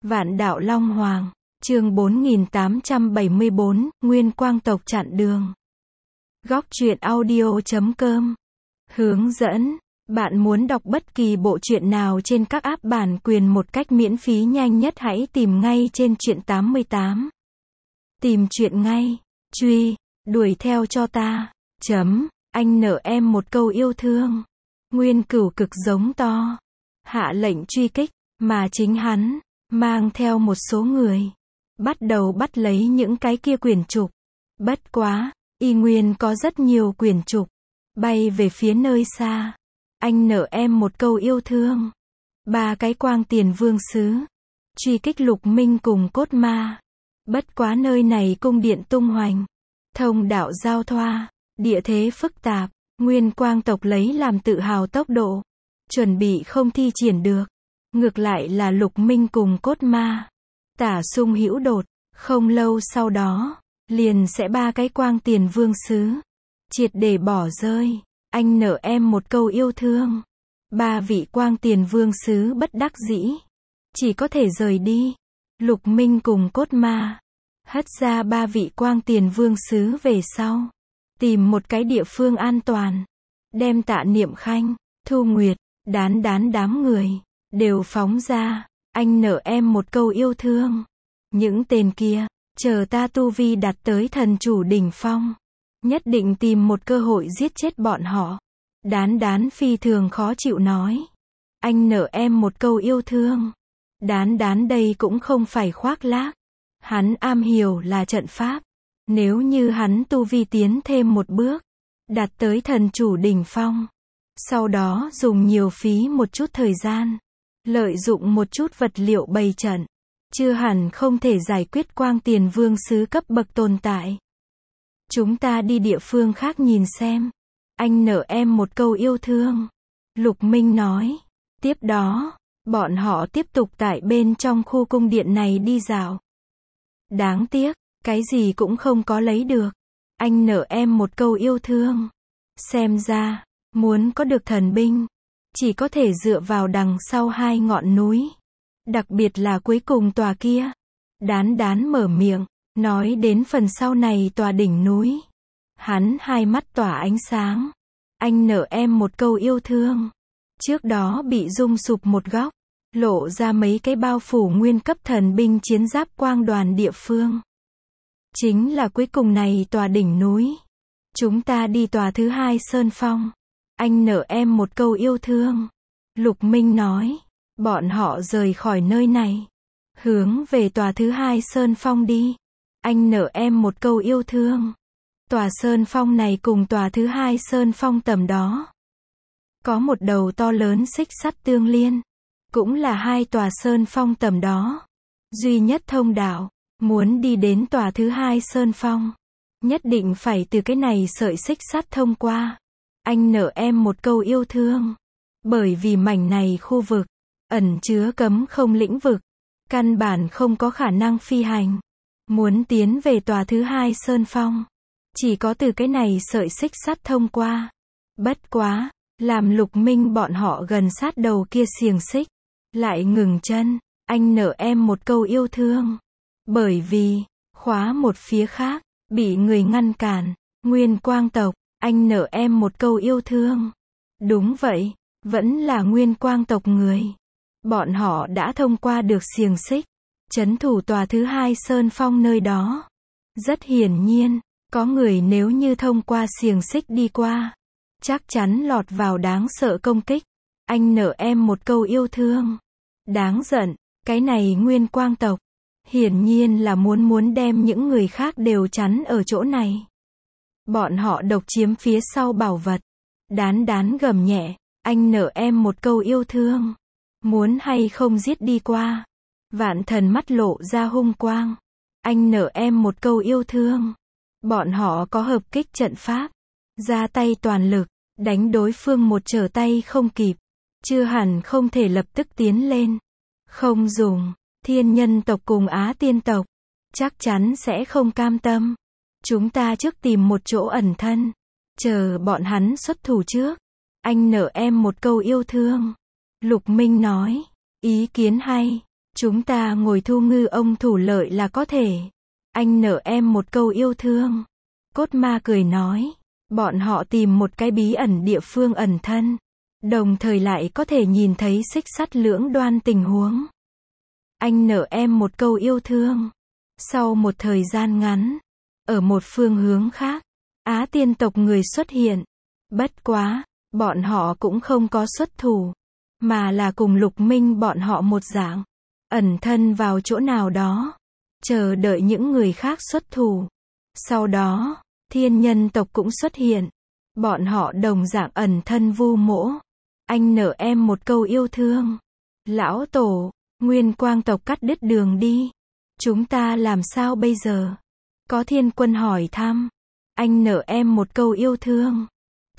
Vạn đạo Long Hoàng, chương 4874, Nguyên Quang tộc chặn đường. Góc truyện audio.com. Hướng dẫn. Bạn muốn đọc bất kỳ bộ truyện nào trên các app bản quyền một cách miễn phí nhanh nhất hãy tìm ngay trên truyện 88. Tìm truyện ngay. Truy, đuổi theo cho ta. Anh nợ em một câu yêu thương. Nguyên Cửu cực giống to. Hạ lệnh truy kích, mà chính hắn mang theo một số người, bắt đầu bắt lấy những cái kia quyển trục. Bất quá, y nguyên có rất nhiều quyển trục, bay về phía nơi xa. Anh nợ em một câu yêu thương. 3 cái quang tiền vương sứ, truy kích Lục Minh cùng cốt ma. Bất quá nơi này cung điện tung hoành, thông đạo giao thoa, địa thế phức tạp, Nguyên Quang tộc lấy làm tự hào tốc độ, chuẩn bị không thi triển được. Ngược lại là Lục Minh cùng cốt ma, tả sung hữu đột, không lâu sau đó, liền sẽ 3 cái quang tiền vương sứ, triệt để bỏ rơi. Anh nợ em một câu yêu thương. 3 vị quang tiền vương sứ bất đắc dĩ, chỉ có thể rời đi. Lục Minh cùng cốt ma, hất ra 3 vị quang tiền vương sứ về sau, tìm một cái địa phương an toàn, đem Tạ Niệm Khanh, Thu Nguyệt, Đán Đán đám người đều phóng ra. Anh nợ em một câu yêu thương. Những tên kia, chờ ta tu vi đạt tới thần chủ đỉnh phong, nhất định tìm một cơ hội giết chết bọn họ. Đán Đán phi thường khó chịu nói. Anh nợ em một câu yêu thương. Đán Đán đây cũng không phải khoác lác, hắn am hiểu là trận pháp. Nếu như hắn tu vi tiến thêm một bước, đạt tới thần chủ đỉnh phong, sau đó dùng nhiều phí một chút thời gian, lợi dụng một chút vật liệu bày trận, chưa hẳn không thể giải quyết quang tiền vương sứ cấp bậc tồn tại. Chúng ta đi địa phương khác nhìn xem. Anh nợ em một câu yêu thương. Lục Minh nói. Tiếp đó, bọn họ tiếp tục tại bên trong khu cung điện này đi dạo. Đáng tiếc, cái gì cũng không có lấy được. Anh nợ em một câu yêu thương. Xem ra, muốn có được thần binh, chỉ có thể dựa vào đằng sau 2 ngọn núi. Đặc biệt là cuối cùng tòa kia. Đán Đán mở miệng, nói đến phần sau này tòa đỉnh núi. Hắn hai mắt tỏa ánh sáng. Anh nợ em một câu yêu thương. Trước đó bị rung sụp một góc, lộ ra mấy cái bao phủ nguyên cấp thần binh chiến giáp quang đoàn địa phương. Chính là cuối cùng này tòa đỉnh núi. Chúng ta đi tòa thứ 2 sơn phong. Anh nợ em một câu yêu thương. Lục Minh nói. Bọn họ rời khỏi nơi này, hướng về tòa thứ 2 sơn phong đi. Anh nợ em một câu yêu thương. Tòa sơn phong này cùng tòa thứ 2 sơn phong tầm đó, có một đầu to lớn xích sắt tương liên, cũng là 2 tòa sơn phong tầm đó duy nhất thông đạo. Muốn đi đến tòa thứ 2 sơn phong, nhất định phải từ cái này sợi xích sắt thông qua. Anh nợ em một câu yêu thương. Bởi vì mảnh này khu vực ẩn chứa cấm không lĩnh vực, căn bản không có khả năng phi hành. Muốn tiến về tòa thứ 2 sơn phong, chỉ có từ cái này sợi xích sắt thông qua. Bất quá, làm Lục Minh bọn họ gần sát đầu kia xiềng xích, lại ngừng chân. Anh nợ em một câu yêu thương. Bởi vì, khóa một phía khác, bị người ngăn cản. Nguyên Quang tộc, anh nợ em một câu yêu thương. Đúng vậy, vẫn là Nguyên Quang tộc người. Bọn họ đã thông qua được xiềng xích, trấn thủ tòa thứ 2 sơn phong nơi đó. Rất hiển nhiên, có người nếu như thông qua xiềng xích đi qua, chắc chắn lọt vào đáng sợ công kích. Anh nợ em một câu yêu thương. Đáng giận, cái này Nguyên Quang tộc, hiển nhiên là muốn đem những người khác đều chắn ở chỗ này. Bọn họ độc chiếm phía sau bảo vật. Đán Đán gầm nhẹ. Anh nợ em một câu yêu thương. Muốn hay không giết đi qua. Vạn Thần mắt lộ ra hung quang. Anh nợ em một câu yêu thương. Bọn họ có hợp kích trận pháp, ra tay toàn lực, đánh đối phương một trở tay không kịp. Chưa hẳn không thể lập tức tiến lên. Không dùng, Thiên Nhân tộc cùng Á Tiên tộc chắc chắn sẽ không cam tâm. Chúng ta trước tìm một chỗ ẩn thân, chờ bọn hắn xuất thủ trước. Anh nợ em một câu yêu thương. Lục Minh nói. Ý kiến hay. Chúng ta ngồi thu ngư ông thủ lợi là có thể. Anh nợ em một câu yêu thương. Cốt ma cười nói. Bọn họ tìm một cái bí ẩn địa phương ẩn thân. Đồng thời lại có thể nhìn thấy xích sắt lưỡng đoan tình huống. Anh nợ em một câu yêu thương. Sau một thời gian ngắn, ở một phương hướng khác, Á tiên tộc người xuất hiện. Bất quá, bọn họ cũng không có xuất thủ, mà là cùng Lục Minh bọn họ một dạng, ẩn thân vào chỗ nào đó, chờ đợi những người khác xuất thủ. Sau đó, thiên nhân tộc cũng xuất hiện. Bọn họ đồng dạng ẩn thân vu mỗ. Anh nợ em một câu yêu thương. Lão tổ, Nguyên Quang tộc cắt đứt đường đi. Chúng ta làm sao bây giờ? Có thiên quân hỏi thăm. Anh nợ em một câu yêu thương.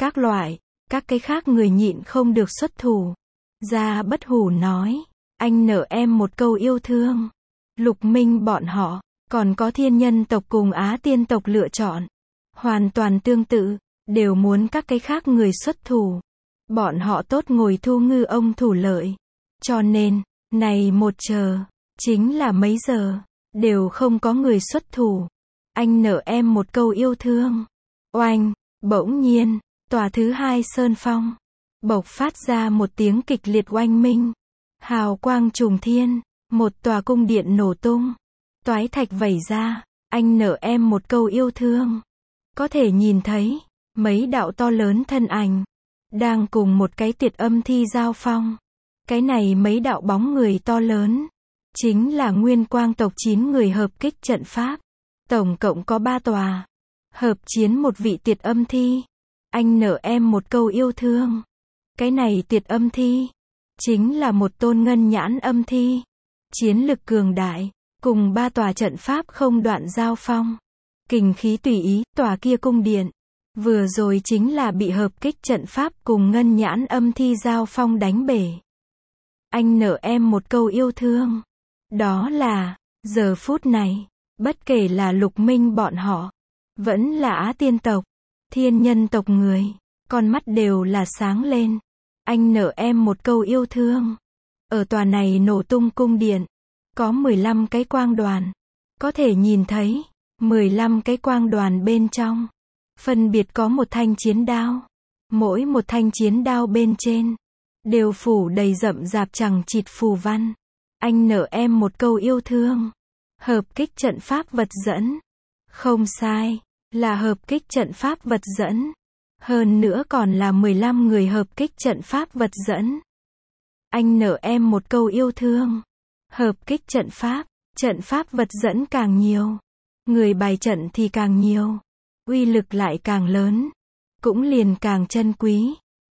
Các cái khác người nhịn không được xuất thủ. Gia Bất Hủ nói. Anh nợ em một câu yêu thương. Lục Minh bọn họ, còn có thiên nhân tộc cùng Á tiên tộc lựa chọn. Hoàn toàn tương tự, đều muốn các cái khác người xuất thủ. Bọn họ tốt ngồi thu ngư ông thủ lợi. Cho nên, này một chờ, chính là mấy giờ, đều không có người xuất thủ. Anh nợ em một câu yêu thương. Oanh, bỗng nhiên, tòa thứ hai sơn phong, bộc phát ra một tiếng kịch liệt oanh minh. Hào quang trùng thiên, một tòa cung điện nổ tung. Toái thạch vẩy ra, anh nợ em một câu yêu thương. Có thể nhìn thấy, mấy đạo to lớn thân ảnh, đang cùng một cái tuyệt âm thi giao phong. Cái này mấy đạo bóng người to lớn, chính là Nguyên Quang tộc 9 người hợp kích trận pháp. Tổng cộng có 3 tòa. Hợp chiến một vị tuyệt âm thi. Anh nợ em một câu yêu thương. Cái này tuyệt âm thi, chính là một tôn ngân nhãn âm thi. Chiến lực cường đại, cùng 3 tòa trận pháp không đoạn giao phong. Kình khí tùy ý, tòa kia cung điện. Vừa rồi chính là bị hợp kích trận pháp cùng ngân nhãn âm thi giao phong đánh bể. Anh nợ em một câu yêu thương. Đó là, giờ phút này, bất kể là Lục Minh bọn họ, vẫn là Á tiên tộc, thiên nhân tộc người, con mắt đều là sáng lên. Anh nợ em một câu yêu thương. Ở tòa này nổ tung cung điện, có 15 cái quang đoàn. Có thể nhìn thấy, 15 cái quang đoàn bên trong, phân biệt có một thanh chiến đao. Mỗi một thanh chiến đao bên trên, đều phủ đầy rậm rạp chằng chịt phù văn. Anh nợ em một câu yêu thương. Hợp kích trận pháp vật dẫn. Không sai, là hợp kích trận pháp vật dẫn. Hơn nữa còn là 15 người hợp kích trận pháp vật dẫn. Anh nợ em một câu yêu thương. Hợp kích trận pháp vật dẫn càng nhiều, người bài trận thì càng nhiều, uy lực lại càng lớn, cũng liền càng chân quý.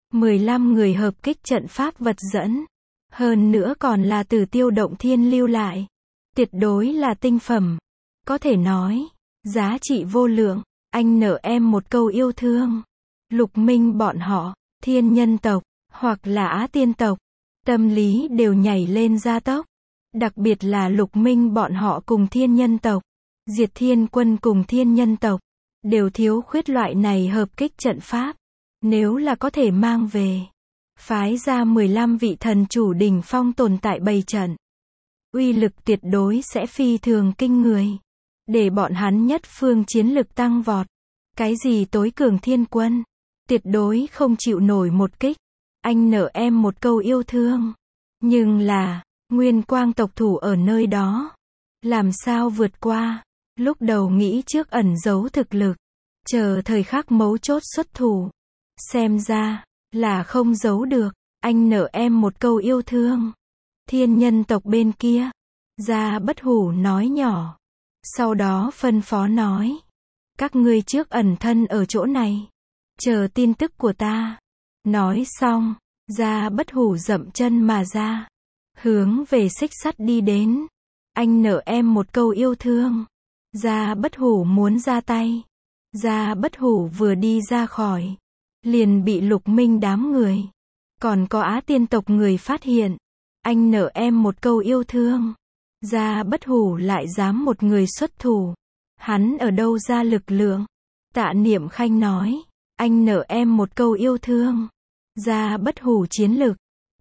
15 người hợp kích trận pháp vật dẫn, hơn nữa còn là từ Tiêu Động Thiên lưu lại, tuyệt đối là tinh phẩm, có thể nói, giá trị vô lượng. Anh nợ em một câu yêu thương. Lục Minh bọn họ, thiên nhân tộc, hoặc là Á tiên tộc, tâm lý đều nhảy lên gia tốc. Đặc biệt là Lục Minh bọn họ cùng thiên nhân tộc, Diệt Thiên Quân cùng thiên nhân tộc, đều thiếu khuyết loại này hợp kích trận pháp. Nếu là có thể mang về, phái ra 15 vị thần chủ đỉnh phong tồn tại bày trận, uy lực tuyệt đối sẽ phi thường kinh người, để bọn hắn nhất phương chiến lực tăng vọt. Cái gì tối cường thiên quân, tuyệt đối không chịu nổi một kích. Anh nợ em một câu yêu thương. Nhưng là, Nguyên Quang tộc thủ ở nơi đó, làm sao vượt qua? Lúc đầu nghĩ trước ẩn giấu thực lực, chờ thời khắc mấu chốt xuất thủ. Xem ra, là không giấu được. Anh nợ em một câu yêu thương. Thiên nhân tộc bên kia, Gia Bất Hủ nói nhỏ. Sau đó phân phó nói. Các ngươi trước ẩn thân ở chỗ này, chờ tin tức của ta. Nói xong, Gia Bất Hủ dậm chân mà ra, hướng về xích sắt đi đến. Anh nợ em một câu yêu thương. Gia Bất Hủ muốn ra tay. Gia Bất Hủ vừa đi ra khỏi, liền bị Lục Minh đám người, còn có Á tiên tộc người phát hiện. Anh nợ em một câu yêu thương. Gia Bất Hủ lại dám một người xuất thủ. Hắn ở đâu ra lực lượng? Tạ Niệm Khanh nói. Anh nợ em một câu yêu thương. Gia Bất Hủ chiến lực,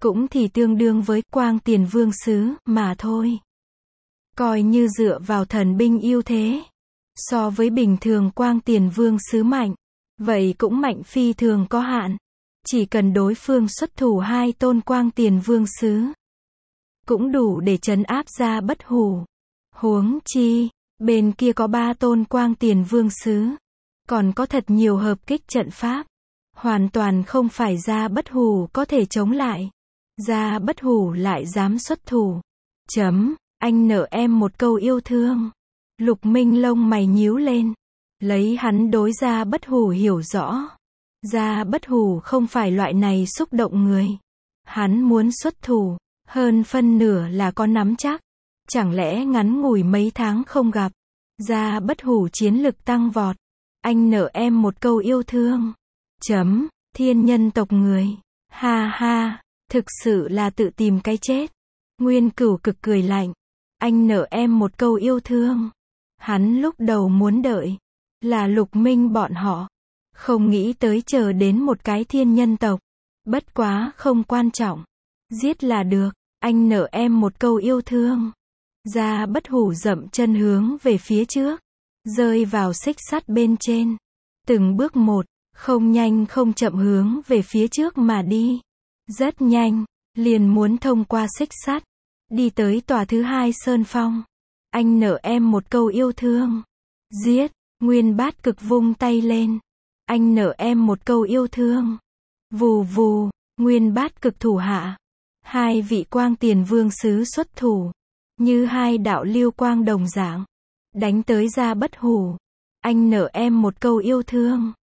cũng thì tương đương với Quang Tiền Vương Sứ mà thôi. Coi như dựa vào thần binh ưu thế. So với bình thường Quang Tiền Vương Sứ mạnh, vậy cũng mạnh phi thường có hạn. Chỉ cần đối phương xuất thủ 2 tôn Quang Tiền Vương Sứ, cũng đủ để trấn áp Gia Bất Hủ. Huống chi, bên kia có 3 tôn Quang Tiền Vương Sứ, còn có thật nhiều hợp kích trận pháp. Hoàn toàn không phải Gia Bất Hủ có thể chống lại. Gia Bất Hủ lại dám xuất thủ. Anh nợ em một câu yêu thương. Lục Minh lông mày nhíu lên. Lấy hắn đối Gia Bất Hủ hiểu rõ. Gia Bất Hủ không phải loại này xúc động người. Hắn muốn xuất thủ, hơn phân nửa là có nắm chắc. Chẳng lẽ ngắn ngủi mấy tháng không gặp, Gia Bất Hủ chiến lực tăng vọt. Anh nợ em một câu yêu thương. Thiên nhân tộc người. Ha ha, thực sự là tự tìm cái chết. Nguyên Cửu cực cười lạnh. Anh nợ em một câu yêu thương. Hắn lúc đầu muốn đợi là Lục Minh bọn họ, không nghĩ tới chờ đến một cái thiên nhân tộc. Bất quá không quan trọng, giết là được. Anh nợ em một câu yêu thương. Gia Bất Hủ dậm chân hướng về phía trước, rơi vào xích sắt bên trên. Từng bước một, không nhanh không chậm hướng về phía trước mà đi. Rất nhanh, liền muốn thông qua xích sắt, đi tới tòa thứ 2 sơn phong. Anh nợ em một câu yêu thương. Giết, Nguyên Bát Cực vung tay lên. Anh nợ em một câu yêu thương. Vù vù, Nguyên Bát Cực thủ hạ. 2 vị Quang Tiền Vương Sứ xuất thủ, như 2 đạo lưu quang đồng dạng, đánh tới Gia Bất Hủ. Anh nợ em một câu yêu thương.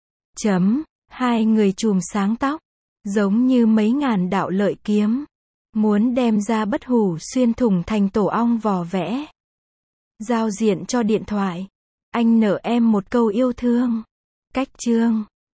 2 người chùm sáng tóc, giống như mấy ngàn đạo lợi kiếm, muốn đem Gia Bất Hủ xuyên thủng thành tổ ong vò vẽ. Giao diện cho điện thoại. Anh nợ em một câu yêu thương. Cách chương